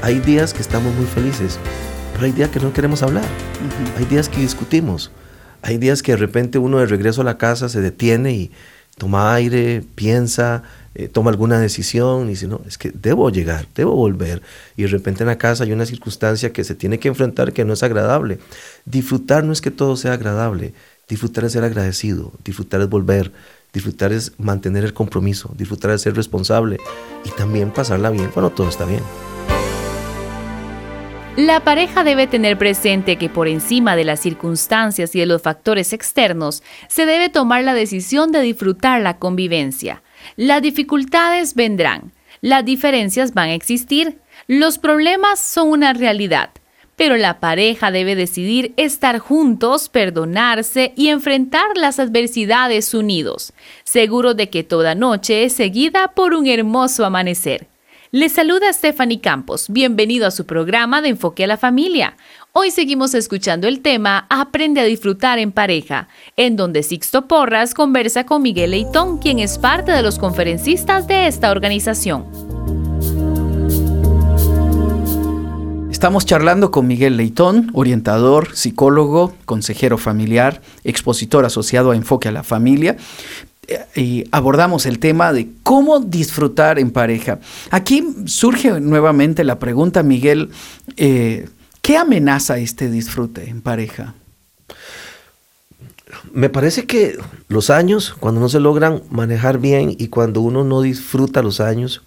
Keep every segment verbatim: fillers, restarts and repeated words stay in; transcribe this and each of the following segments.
hay días que estamos muy felices, pero hay días que no queremos hablar. Uh-huh. Hay días que discutimos. Hay días que de repente uno de regreso a la casa se detiene y toma aire, piensa, eh, toma alguna decisión y dice, no, es que debo llegar, debo volver. Y de repente en la casa hay una circunstancia que se tiene que enfrentar que no es agradable. Disfrutar no es que todo sea agradable. Disfrutar es ser agradecido, disfrutar es volver, disfrutar es mantener el compromiso, disfrutar es ser responsable y también pasarla bien cuando todo está bien. La pareja debe tener presente que por encima de las circunstancias y de los factores externos, se debe tomar la decisión de disfrutar la convivencia. Las dificultades vendrán, las diferencias van a existir, los problemas son una realidad, pero la pareja debe decidir estar juntos, perdonarse y enfrentar las adversidades unidos, seguros de que toda noche es seguida por un hermoso amanecer. Les saluda Stephanie Campos. Bienvenido a su programa de Enfoque a la Familia. Hoy seguimos escuchando el tema Aprende a disfrutar en pareja, en donde Sixto Porras conversa con Miguel Leitón, quien es parte de los conferencistas de esta organización. Estamos charlando con Miguel Leitón, orientador, psicólogo, consejero familiar, expositor asociado a Enfoque a la Familia. Y abordamos el tema de cómo disfrutar en pareja. Aquí surge nuevamente la pregunta, Miguel, eh, ¿qué amenaza este disfrute en pareja? Me parece que los años, cuando no se logran manejar bien y cuando uno no disfruta los años,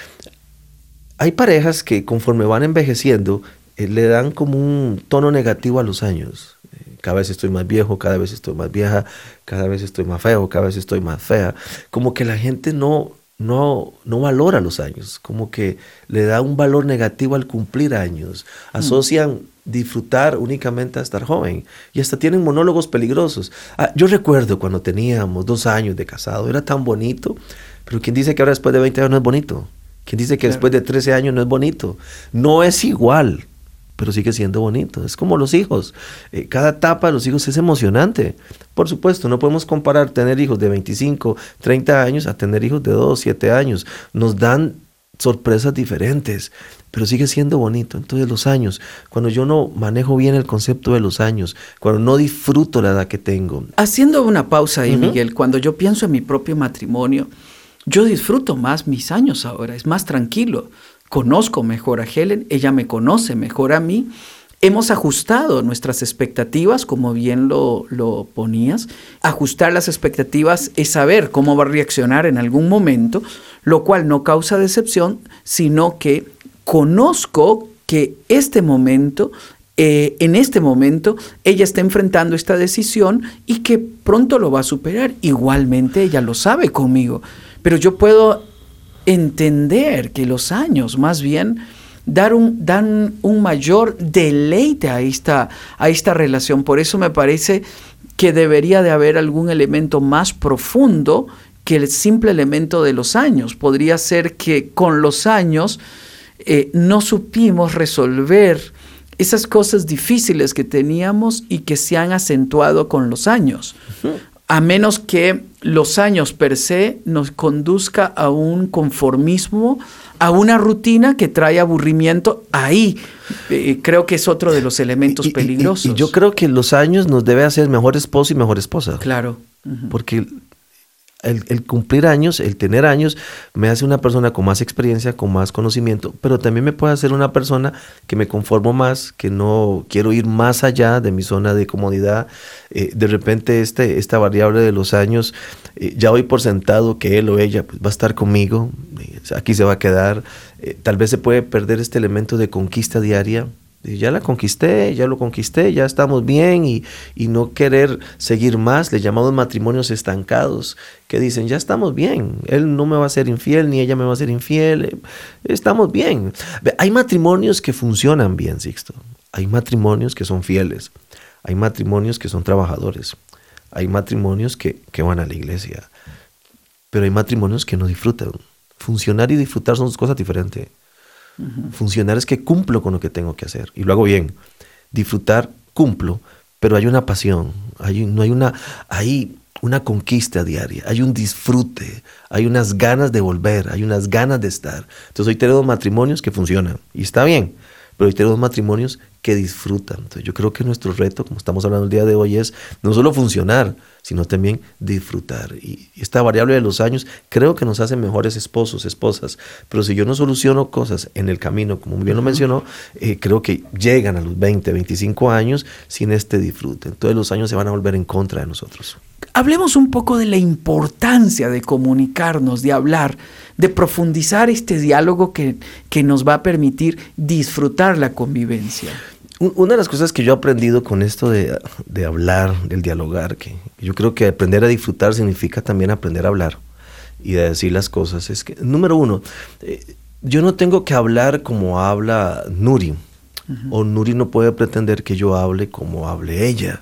hay parejas que conforme van envejeciendo eh, le dan como un tono negativo a los años. Cada vez estoy más viejo, cada vez estoy más vieja, cada vez estoy más feo, cada vez estoy más fea. Como que la gente no, no, no valora los años, como que le da un valor negativo al cumplir años. Asocian mm. disfrutar únicamente a estar joven y hasta tienen monólogos peligrosos. Ah, yo recuerdo cuando teníamos dos años de casado, era tan bonito, pero ¿quién dice que ahora después de veinte años no es bonito? ¿Quién dice que claro. después de trece años no es bonito? No es igual, pero sigue siendo bonito. Es como los hijos. Eh, cada etapa de los hijos es emocionante. Por supuesto, no podemos comparar tener hijos de veinticinco, treinta años a tener hijos de dos, siete años. Nos dan sorpresas diferentes, pero sigue siendo bonito. Entonces los años, cuando yo no manejo bien el concepto de los años, cuando no disfruto la edad que tengo. Haciendo una pausa ahí, uh-huh. Miguel, cuando yo pienso en mi propio matrimonio, yo disfruto más mis años ahora, es más tranquilo. Conozco mejor a Helen, ella me conoce mejor a mí. Hemos ajustado nuestras expectativas, como bien lo, lo ponías. Ajustar las expectativas es saber cómo va a reaccionar en algún momento, lo cual no causa decepción, sino que conozco que este momento, eh, en este momento, ella está enfrentando esta decisión y que pronto lo va a superar. Igualmente ella lo sabe conmigo, pero yo puedo entender que los años más bien dar un, dan un mayor deleite a esta, a esta relación. Por eso me parece que debería de haber algún elemento más profundo que el simple elemento de los años. Podría ser que con los años eh, no supimos resolver esas cosas difíciles que teníamos y que se han acentuado con los años. Uh-huh. A menos que los años per se nos conduzca a un conformismo, a una rutina que trae aburrimiento. Ahí eh, creo que es otro de los elementos y, peligrosos. Y, y, y yo creo que los años nos debe hacer mejor esposo y mejor esposa. Claro. Uh-huh. Porque el, el cumplir años, el tener años, me hace una persona con más experiencia, con más conocimiento, pero también me puede hacer una persona que me conformo más, que no quiero ir más allá de mi zona de comodidad. Eh, de repente este, esta variable de los años, eh, ya doy por sentado que él o ella pues, va a estar conmigo, eh, aquí se va a quedar. Eh, tal vez se puede perder este elemento de conquista diaria. Ya la conquisté, ya lo conquisté, ya estamos bien y, y no querer seguir más. Le llamamos matrimonios estancados, que dicen, ya estamos bien, él no me va a ser infiel, ni ella me va a ser infiel, estamos bien. Hay matrimonios que funcionan bien, Sixto. Hay matrimonios que son fieles, hay matrimonios que son trabajadores, hay matrimonios que, que van a la iglesia, pero hay matrimonios que no disfrutan. Funcionar y disfrutar son dos cosas diferentes. Uh-huh. Funcionar es que cumplo con lo que tengo que hacer y lo hago bien. Disfrutar, cumplo, pero hay una pasión, hay, no hay una, hay, una conquista diaria, hay un disfrute, hay unas ganas de volver, hay unas ganas de estar. Entonces hoy tenemos matrimonios que funcionan y está bien, pero hoy tenemos matrimonios que disfrutan. Entonces yo creo que nuestro reto, como estamos hablando el día de hoy, es no solo funcionar, sino también disfrutar. Y esta variable de los años creo que nos hace mejores esposos, esposas. Pero si yo no soluciono cosas en el camino, como muy bien lo mencionó, eh, creo que llegan a los veinte, veinticinco años sin este disfrute. Entonces los años se van a volver en contra de nosotros. Hablemos un poco de la importancia de comunicarnos, de hablar, de profundizar este diálogo que, que nos va a permitir disfrutar la convivencia. Una de las cosas que yo he aprendido con esto de, de hablar, del dialogar, que yo creo que aprender a disfrutar significa también aprender a hablar y a decir las cosas, es que, número uno, eh, yo no tengo que hablar como habla Nuri, uh-huh. o Nuri no puede pretender que yo hable como hable ella,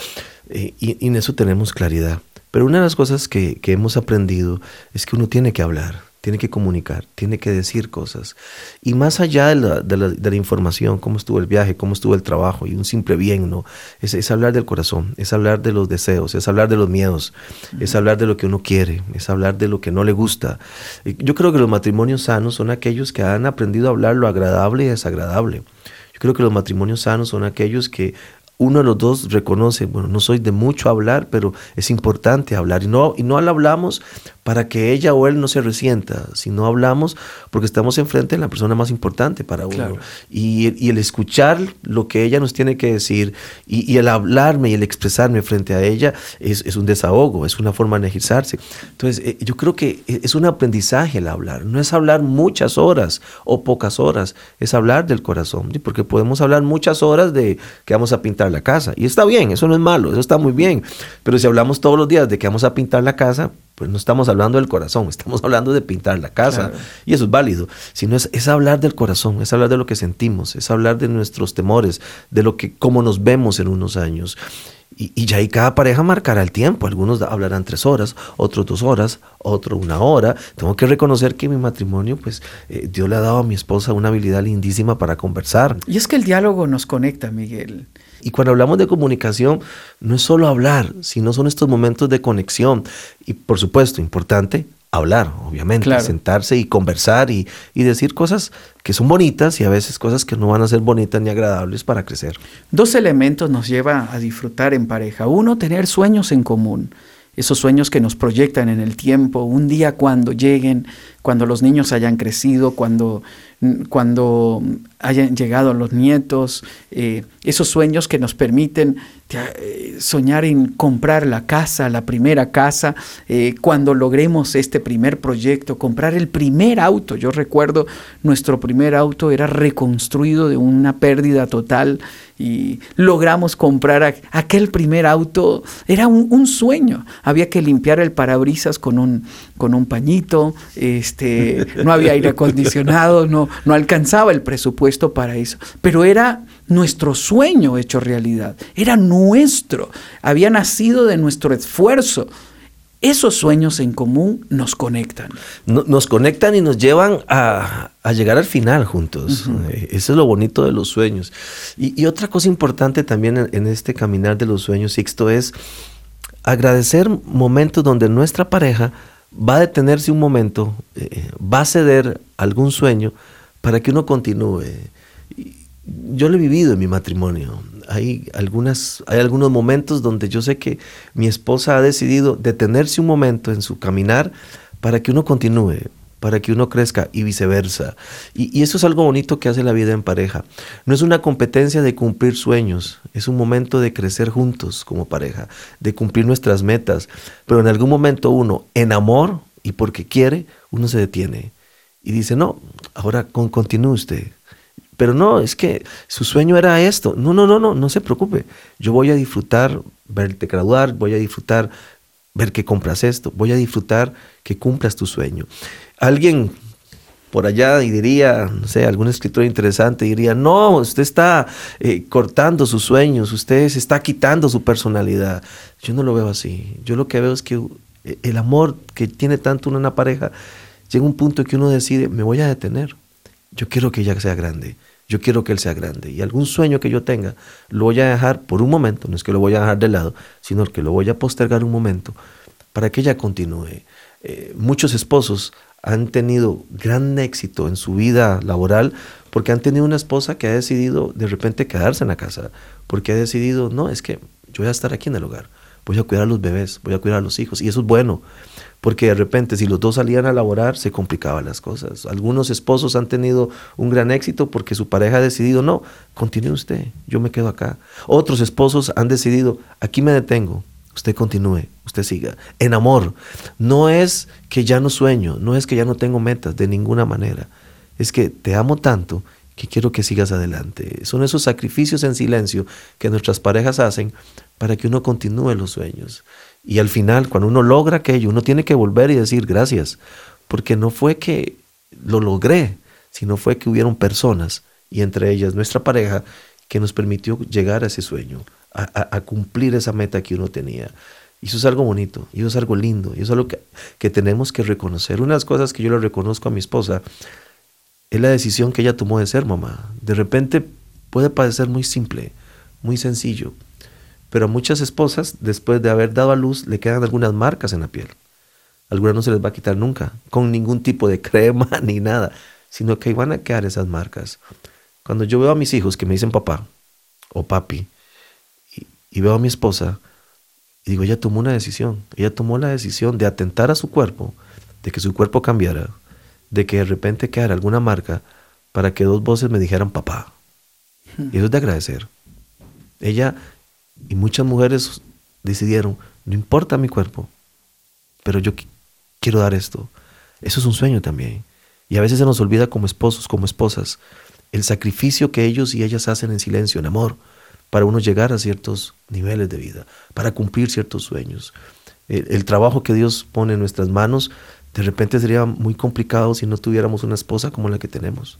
eh, y, y en eso tenemos claridad. Pero una de las cosas que, que hemos aprendido es que uno tiene que hablar, tiene que comunicar, tiene que decir cosas. Y más allá de la, de la, de la información, cómo estuvo el viaje, cómo estuvo el trabajo y un simple bien, ¿no? Es, es hablar del corazón, es hablar de los deseos, es hablar de los miedos, uh-huh. es hablar de lo que uno quiere, es hablar de lo que no le gusta. Yo creo que los matrimonios sanos son aquellos que han aprendido a hablar lo agradable y desagradable. Yo creo que los matrimonios sanos son aquellos que uno de los dos reconoce, bueno, no soy de mucho hablar, pero es importante hablar. Y no, y no lo hablamos para que ella o él no se resienta, sino hablamos porque estamos enfrente de la persona más importante para uno. Claro. Y, y el escuchar lo que ella nos tiene que decir y, y el hablarme y el expresarme frente a ella es, es un desahogo, es una forma de energizarse. Entonces, eh, yo creo que es un aprendizaje el hablar. No es hablar muchas horas o pocas horas, es hablar del corazón. ¿Sí? Porque podemos hablar muchas horas de que vamos a pintar la casa. Y está bien, eso no es malo, eso está muy bien. Pero si hablamos todos los días de que vamos a pintar la casa, pues no estamos hablando del corazón, estamos hablando de pintar la casa. Claro. Y eso es válido. Sino es, es hablar del corazón, es hablar de lo que sentimos, es hablar de nuestros temores, de lo que, cómo nos vemos en unos años. Y, y ya ahí cada pareja marcará el tiempo. Algunos hablarán tres horas, otros dos horas, otro una hora. Tengo que reconocer que en mi matrimonio, pues, eh, Dios le ha dado a mi esposa una habilidad lindísima para conversar. Y es que el diálogo nos conecta, Miguel. Y cuando hablamos de comunicación, no es solo hablar, sino son estos momentos de conexión. Y por supuesto, importante, hablar, obviamente, claro. sentarse y conversar y, y decir cosas que son bonitas y a veces cosas que no van a ser bonitas ni agradables para crecer. Dos elementos nos lleva a disfrutar en pareja. Uno, tener sueños en común. Esos sueños que nos proyectan en el tiempo, un día cuando lleguen, cuando los niños hayan crecido, cuando, cuando hayan llegado los nietos, eh, esos sueños que nos permiten eh, soñar en comprar la casa, la primera casa, eh, cuando logremos este primer proyecto, comprar el primer auto. Yo recuerdo nuestro primer auto era reconstruido de una pérdida total y logramos comprar a, aquel primer auto. Era un, un sueño. Había que limpiar el parabrisas con un, con un pañito, este, no había aire acondicionado, no, no alcanzaba el presupuesto para eso. Pero era nuestro sueño hecho realidad, era nuestro, había nacido de nuestro esfuerzo. Esos sueños en común nos conectan. No, nos conectan y nos llevan a, a llegar al final juntos. Uh-huh. Eso es lo bonito de los sueños. Y, y otra cosa importante también en, en este caminar de los sueños, Sixto, es agradecer momentos donde nuestra pareja va a detenerse un momento, eh, va a ceder algún sueño para que uno continúe. Yo lo he vivido en mi matrimonio. Hay, algunas, hay algunos momentos donde yo sé que mi esposa ha decidido detenerse un momento en su caminar para que uno continúe, para que uno crezca y viceversa. Y, y eso es algo bonito que hace la vida en pareja. No es una competencia de cumplir sueños, es un momento de crecer juntos como pareja, de cumplir nuestras metas. Pero en algún momento uno, en amor y porque quiere, uno se detiene y dice, no, ahora con, continúe usted. Pero no, es que su sueño era esto. No, no, no, no, no se preocupe. Yo voy a disfrutar verte graduar, voy a disfrutar ver que compras esto, voy a disfrutar que cumplas tu sueño. Alguien por allá y diría, no sé, algún escritor interesante diría, no, usted está eh, cortando sus sueños, usted se está quitando su personalidad. Yo no lo veo así. Yo lo que veo es que el amor que tiene tanto una pareja llega a un punto que uno decide, me voy a detener. Yo quiero que ella sea grande. yo quiero que él sea grande. Y algún sueño que yo tenga, lo voy a dejar por un momento, no es que lo voy a dejar de lado, sino que lo voy a postergar un momento para que ella continúe. Eh, muchos esposos han tenido gran éxito en su vida laboral porque han tenido una esposa que ha decidido de repente quedarse en la casa, porque ha decidido, no, es que yo voy a estar aquí en el hogar, voy a cuidar a los bebés, voy a cuidar a los hijos, y eso es bueno, porque de repente si los dos salían a laborar se complicaban las cosas. Algunos esposos han tenido un gran éxito porque su pareja ha decidido, no, continúe usted, yo me quedo acá. Otros esposos han decidido, aquí me detengo, usted continúe, usted siga. En amor, no es que ya no sueño, no es que ya no tengo metas, de ninguna manera. Es que te amo tanto que quiero que sigas adelante. Son esos sacrificios en silencio que nuestras parejas hacen para que uno continúe los sueños. Y al final, cuando uno logra aquello, uno tiene que volver y decir gracias, porque no fue que lo logré, sino fue que hubieron personas, y entre ellas nuestra pareja, que nos permitió llegar a ese sueño, a, a, a cumplir esa meta que uno tenía. Y eso es algo bonito, y eso es algo lindo, y eso es algo que, que tenemos que reconocer. Una de las cosas que yo le reconozco a mi esposa es la decisión que ella tomó de ser mamá. De repente puede parecer muy simple, muy sencillo, pero a muchas esposas, después de haber dado a luz, le quedan algunas marcas en la piel. Algunas no se les va a quitar nunca, con ningún tipo de crema ni nada, sino que van a quedar esas marcas. Cuando yo veo a mis hijos que me dicen papá o papi, y, y veo a mi esposa, y digo, ella tomó una decisión. Ella tomó la decisión de atentar a su cuerpo, de que su cuerpo cambiara, de que de repente quedara alguna marca para que dos voces me dijeran papá. Y eso es de agradecer. Ella y muchas mujeres decidieron, no importa mi cuerpo, pero yo qu- quiero dar esto. Eso es un sueño también. Y a veces se nos olvida como esposos, como esposas, el sacrificio que ellos y ellas hacen en silencio, en amor, para uno llegar a ciertos niveles de vida, para cumplir ciertos sueños. El, el trabajo que Dios pone en nuestras manos, de repente sería muy complicado si no tuviéramos una esposa como la que tenemos,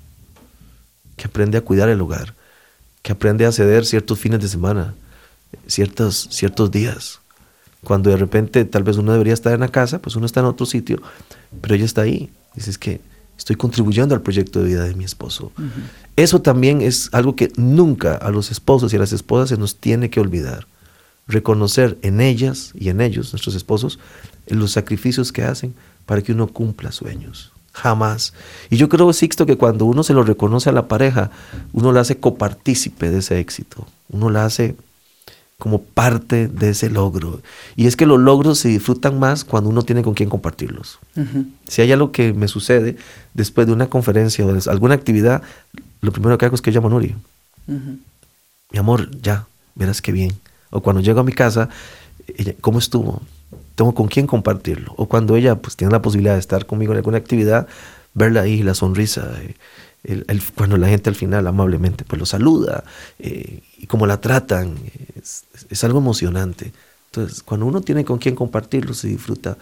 que aprende a cuidar el hogar, que aprende a ceder ciertos fines de semana, ciertos, ciertos días. Cuando de repente tal vez uno debería estar en la casa, pues uno está en otro sitio, pero ella está ahí. Dices que estoy contribuyendo al proyecto de vida de mi esposo. Uh-huh. Eso también es algo que nunca a los esposos y a las esposas se nos tiene que olvidar. Reconocer en ellas y en ellos, nuestros esposos, los sacrificios que hacen para que uno cumpla sueños. Jamás. Y yo creo, Sixto, que cuando uno se lo reconoce a la pareja, uno la hace copartícipe de ese éxito. Uno la hace como parte de ese logro. Y es que los logros se disfrutan más cuando uno tiene con quién compartirlos. Uh-huh. Si hay algo que me sucede después de una conferencia o de alguna actividad, lo primero que hago es que llamo a Nuri. Uh-huh. Mi amor, ya, verás qué bien. O cuando llego a mi casa, ella, ¿cómo estuvo? Tengo con quién compartirlo. O cuando ella pues tiene la posibilidad de estar conmigo en alguna actividad, verla ahí, la sonrisa, eh, el, el, cuando la gente al final amablemente pues lo saluda, eh, y cómo la tratan, es, es algo emocionante. Entonces, cuando uno tiene con quién compartirlo, se disfruta,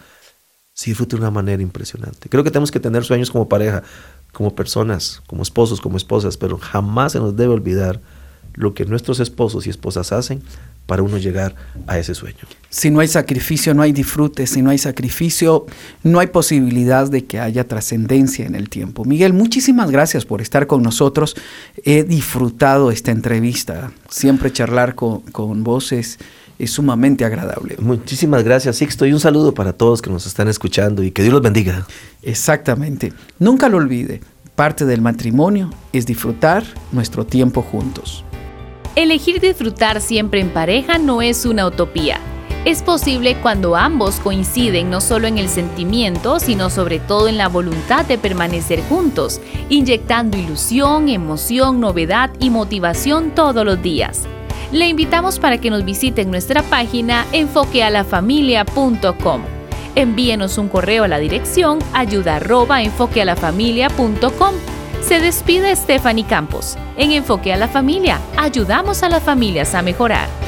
se disfruta de una manera impresionante. Creo que tenemos que tener sueños como pareja, como personas, como esposos, como esposas, pero jamás se nos debe olvidar lo que nuestros esposos y esposas hacen para uno llegar a ese sueño. Si no hay sacrificio, no hay disfrute. Si no hay sacrificio, no hay posibilidad de que haya trascendencia en el tiempo. Miguel, muchísimas gracias por estar con nosotros. He disfrutado esta entrevista. Siempre charlar con, con vos es, es sumamente agradable. Muchísimas gracias, Sixto, y un saludo para todos que nos están escuchando y que Dios los bendiga. Exactamente. Nunca lo olvide. Parte del matrimonio es disfrutar nuestro tiempo juntos. Elegir disfrutar siempre en pareja no es una utopía. Es posible cuando ambos coinciden no solo en el sentimiento, sino sobre todo en la voluntad de permanecer juntos, inyectando ilusión, emoción, novedad y motivación todos los días. Le invitamos para que nos visite en nuestra página enfoque a la familia punto com. Envíenos un correo a la dirección ayuda arroba enfoque a la familia punto com. Se despide Stephanie Campos. En Enfoque a la Familia, ayudamos a las familias a mejorar.